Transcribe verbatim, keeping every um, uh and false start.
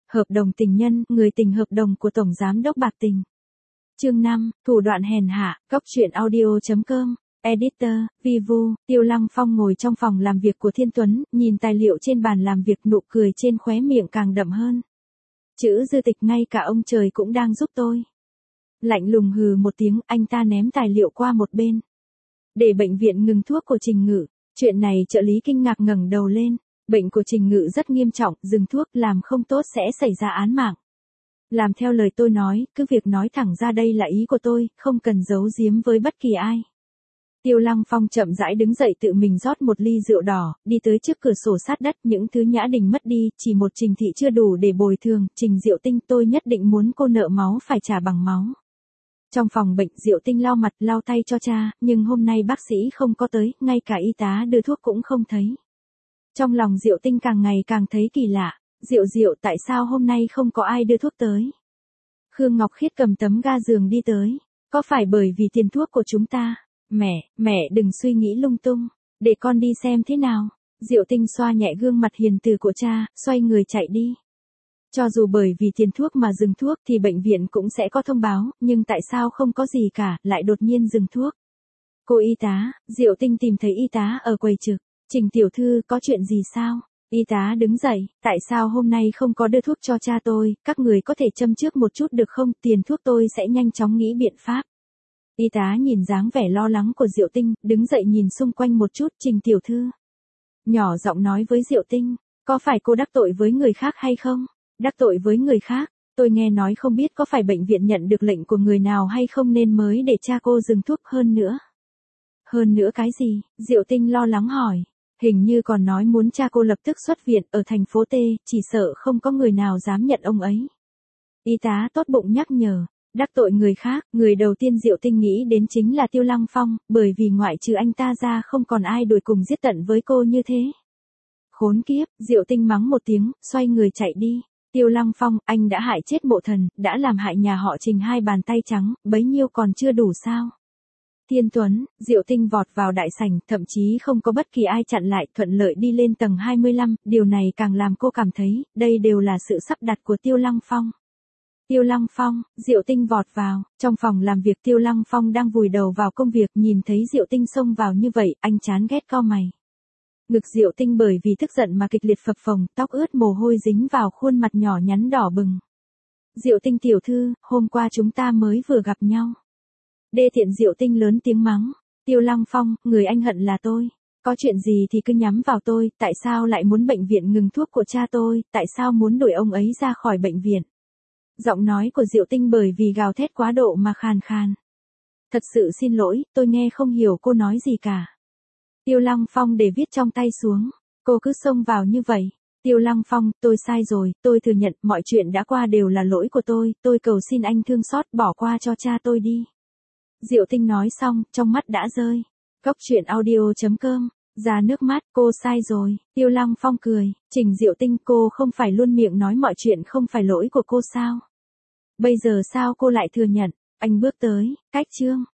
Hợp đồng tình nhân, người tình hợp đồng của Tổng Giám đốc Bạc Tình. Chương năm, thủ đoạn hèn hạ, góc truyện audio chấm com, Editor, Vivu. Tiêu Lăng Phong ngồi trong phòng làm việc của Thiên Tuấn, nhìn tài liệu trên bàn làm việc, nụ cười trên khóe miệng càng đậm hơn. Chữ dư tịch, ngay cả ông trời cũng đang giúp tôi. Lạnh lùng hừ một tiếng, anh ta ném tài liệu qua một bên. Để bệnh viện ngừng thuốc của Trình Ngự. Chuyện này trợ lý kinh ngạc ngẩng đầu lên. Bệnh của Trình Ngự rất nghiêm trọng, dừng thuốc làm không tốt sẽ xảy ra án mạng. Làm theo lời tôi nói, cứ việc nói thẳng ra đây là ý của tôi, không cần giấu giếm với bất kỳ ai. Tiêu Lăng Phong chậm rãi đứng dậy, tự mình rót một ly rượu đỏ, đi tới trước cửa sổ sát đất, những thứ Nhã Đình mất đi, chỉ một Trình thị chưa đủ để bồi thường, Trình Diệu Tinh, tôi nhất định muốn cô nợ máu phải trả bằng máu. Trong phòng bệnh, Diệu Tinh lau mặt, lau tay cho cha, nhưng hôm nay bác sĩ không có tới, ngay cả y tá đưa thuốc cũng không thấy. Trong lòng Diệu Tinh càng ngày càng thấy kỳ lạ, Diệu Diệu, tại sao hôm nay không có ai đưa thuốc tới? Khương Ngọc Khiết cầm tấm ga giường đi tới, có phải bởi vì tiền thuốc của chúng ta? Mẹ, mẹ đừng suy nghĩ lung tung, để con đi xem thế nào. Diệu Tinh xoa nhẹ gương mặt hiền từ của cha, xoay người chạy đi. Cho dù bởi vì tiền thuốc mà dừng thuốc thì bệnh viện cũng sẽ có thông báo, nhưng tại sao không có gì cả, lại đột nhiên dừng thuốc? Cô y tá, Diệu Tinh tìm thấy y tá ở quầy trực. Trình tiểu thư, có chuyện gì sao? Y tá đứng dậy, tại sao hôm nay không có đưa thuốc cho cha tôi, các người có thể châm trước một chút được không, tiền thuốc tôi sẽ nhanh chóng nghĩ biện pháp. Y tá nhìn dáng vẻ lo lắng của Diệu Tinh, đứng dậy nhìn xung quanh một chút, Trình tiểu thư. Nhỏ giọng nói với Diệu Tinh, có phải cô đắc tội với người khác hay không? Đắc tội với người khác, tôi nghe nói không biết có phải bệnh viện nhận được lệnh của người nào hay không nên mới để cha cô dừng thuốc hơn nữa. Hơn nữa cái gì? Diệu Tinh lo lắng hỏi. Hình như còn nói muốn cha cô lập tức xuất viện ở thành phố T, chỉ sợ không có người nào dám nhận ông ấy. Y tá tốt bụng nhắc nhở, đắc tội người khác, người đầu tiên Diệu Tinh nghĩ đến chính là Tiêu Lăng Phong, bởi vì ngoại trừ anh ta ra không còn ai đuổi cùng giết tận với cô như thế. Khốn kiếp, Diệu Tinh mắng một tiếng, xoay người chạy đi. Tiêu Lăng Phong, anh đã hại chết Mộ Thần, đã làm hại nhà họ Trình hai bàn tay trắng, bấy nhiêu còn chưa đủ sao? Thiên Tuấn, Diệu Tinh vọt vào đại sảnh, thậm chí không có bất kỳ ai chặn lại, thuận lợi đi lên tầng hai mươi lăm, điều này càng làm cô cảm thấy, đây đều là sự sắp đặt của Tiêu Lăng Phong. Tiêu Lăng Phong, Diệu Tinh vọt vào, trong phòng làm việc Tiêu Lăng Phong đang vùi đầu vào công việc, nhìn thấy Diệu Tinh xông vào như vậy, anh chán ghét cau mày. Ngực Diệu Tinh bởi vì tức giận mà kịch liệt phập phồng, tóc ướt mồ hôi dính vào khuôn mặt nhỏ nhắn đỏ bừng. Diệu Tinh tiểu thư, hôm qua chúng ta mới vừa gặp nhau. Đê tiện, Diệu Tinh lớn tiếng mắng. Tiêu Lăng Phong, người anh hận là tôi. Có chuyện gì thì cứ nhắm vào tôi, tại sao lại muốn bệnh viện ngừng thuốc của cha tôi, tại sao muốn đuổi ông ấy ra khỏi bệnh viện? Giọng nói của Diệu Tinh bởi vì gào thét quá độ mà khàn khàn. Thật sự xin lỗi, tôi nghe không hiểu cô nói gì cả. Tiêu Lăng Phong để viết trong tay xuống. Cô cứ xông vào như vậy. Tiêu Lăng Phong, tôi sai rồi, tôi thừa nhận, mọi chuyện đã qua đều là lỗi của tôi, tôi cầu xin anh thương xót, bỏ qua cho cha tôi đi. Diệu Tinh nói xong, trong mắt đã rơi. Góc truyện audio chấm com, ra nước mắt, cô sai rồi. Tiêu Lăng Phong cười, Trình Diệu Tinh, cô không phải luôn miệng nói mọi chuyện không phải lỗi của cô sao? Bây giờ sao cô lại thừa nhận? Anh bước tới, cách chương.